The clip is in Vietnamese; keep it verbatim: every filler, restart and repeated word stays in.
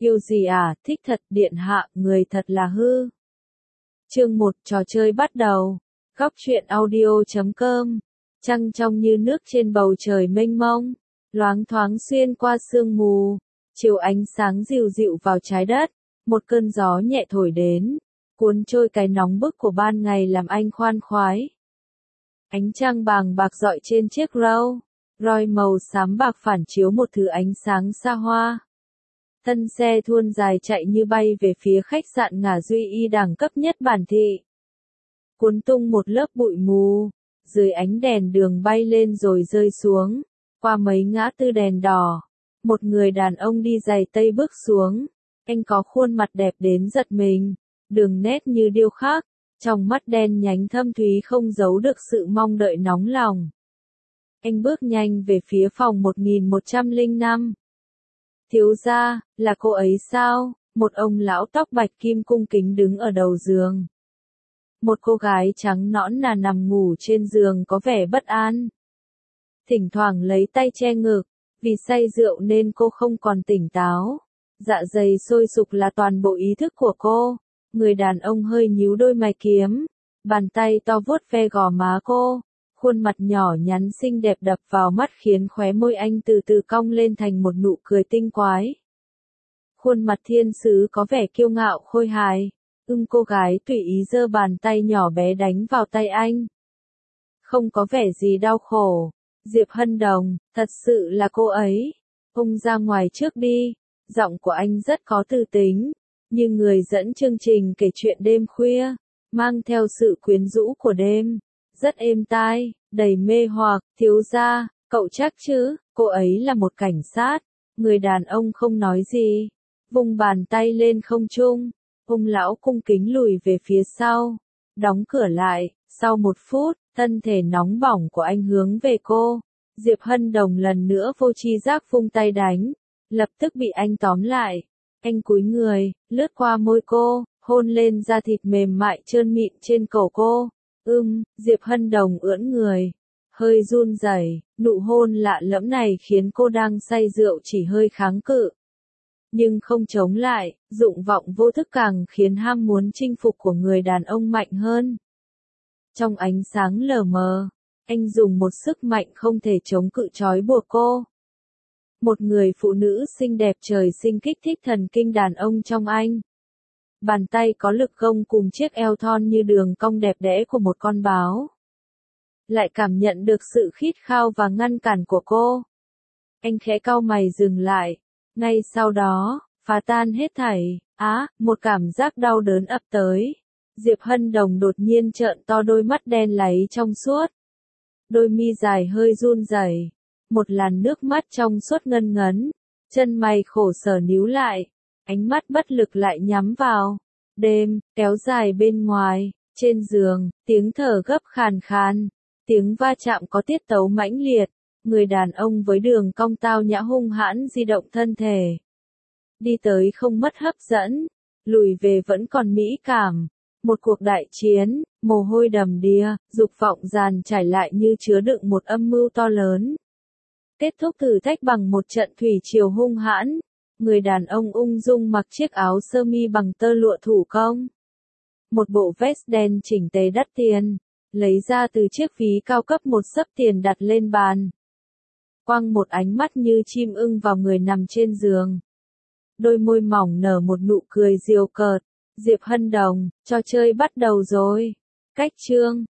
Yêu gì à, thích thật, điện hạ, người thật là hư. Chương một, trò chơi bắt đầu. Góc truyện audio chấm com. Trăng trong như nước trên bầu trời mênh mông, loáng thoáng xuyên qua sương mù, chiếu ánh sáng dịu dịu vào trái đất, một cơn gió nhẹ thổi đến, cuốn trôi cái nóng bức của ban ngày làm anh khoan khoái. Ánh trăng bàng bạc rọi trên chiếc râu, roi màu xám bạc phản chiếu một thứ ánh sáng xa hoa. Thân xe thuôn dài chạy như bay về phía khách sạn Ngả Duy Y đẳng cấp nhất bản thị. Cuốn tung một lớp bụi mù, dưới ánh đèn đường bay lên rồi rơi xuống, qua mấy ngã tư đèn đỏ. Một người đàn ông đi giày tây bước xuống, anh có khuôn mặt đẹp đến giật mình, đường nét như điêu khắc, trong mắt đen nhánh thâm thúy không giấu được sự mong đợi nóng lòng. Anh bước nhanh về phía phòng một nghìn một trăm lẻ năm. Thiếu gia, là cô ấy sao? Một ông lão tóc bạch kim cung kính đứng ở đầu giường. Một cô gái trắng nõn nà nằm ngủ trên giường có vẻ bất an. Thỉnh thoảng lấy tay che ngực, vì say rượu nên cô không còn tỉnh táo. Dạ dày sôi sục là toàn bộ ý thức của cô. Người đàn ông hơi nhíu đôi mày kiếm, bàn tay to vuốt ve gò má cô. Khuôn mặt nhỏ nhắn xinh đẹp đập vào mắt khiến khóe môi anh từ từ cong lên thành một nụ cười tinh quái. Khuôn mặt thiên sứ có vẻ kiêu ngạo khôi hài. Ưng cô gái tùy ý giơ bàn tay nhỏ bé đánh vào tay anh. Không có vẻ gì đau khổ. Diệp Hân Đồng, thật sự là cô ấy. Ông ra ngoài trước đi. Giọng của anh rất có tư tính, như người dẫn chương trình kể chuyện đêm khuya, mang theo sự quyến rũ của đêm. Rất êm tai, đầy mê hoặc. Thiếu gia, cậu chắc chứ, cô ấy là một cảnh sát. Người đàn ông không nói gì, vung bàn tay lên không trung. Ông lão cung kính lùi về phía sau, đóng cửa lại. Sau một phút, thân thể nóng bỏng của anh hướng về cô. Diệp Hân Đồng lần nữa vô tri giác vung tay đánh, lập tức bị anh tóm lại. Anh cúi người, lướt qua môi cô, hôn lên da thịt mềm mại trơn mịn trên cổ cô. Ưm, Diệp Hân Đồng ưỡn người, hơi run rẩy, nụ hôn lạ lẫm này khiến cô đang say rượu chỉ hơi kháng cự. Nhưng không chống lại, dụng vọng vô thức càng khiến ham muốn chinh phục của người đàn ông mạnh hơn. Trong ánh sáng lờ mờ, anh dùng một sức mạnh không thể chống cự trói buộc cô. Một người phụ nữ xinh đẹp trời sinh kích thích thần kinh đàn ông trong anh. Bàn tay có lực gông cùng chiếc eo thon như đường cong đẹp đẽ của một con báo. Lại cảm nhận được sự khít khao và ngăn cản của cô. Anh khẽ cau mày dừng lại. Ngay sau đó, phá tan hết thảy. Á, một cảm giác đau đớn ập tới. Diệp Hân Đồng đột nhiên trợn to đôi mắt đen láy trong suốt. Đôi mi dài hơi run rẩy. Một làn nước mắt trong suốt ngân ngấn. Chân mày khổ sở níu lại. Ánh mắt bất lực lại nhắm vào. Đêm, kéo dài bên ngoài, trên giường, tiếng thở gấp khàn khàn. Tiếng va chạm có tiết tấu mãnh liệt. Người đàn ông với đường cong tao nhã hung hãn di động thân thể. Đi tới không mất hấp dẫn, lùi về vẫn còn mỹ cảm. Một cuộc đại chiến, mồ hôi đầm đìa, dục vọng dàn trải lại như chứa đựng một âm mưu to lớn. Kết thúc thử thách bằng một trận thủy triều hung hãn. Người đàn ông ung dung mặc chiếc áo sơ mi bằng tơ lụa thủ công. Một bộ vest đen chỉnh tề đắt tiền, lấy ra từ chiếc ví cao cấp một xấp tiền đặt lên bàn. Quăng một ánh mắt như chim ưng vào người nằm trên giường. Đôi môi mỏng nở một nụ cười diều cợt. Diệp Hân Đồng, trò chơi bắt đầu rồi. Cách chương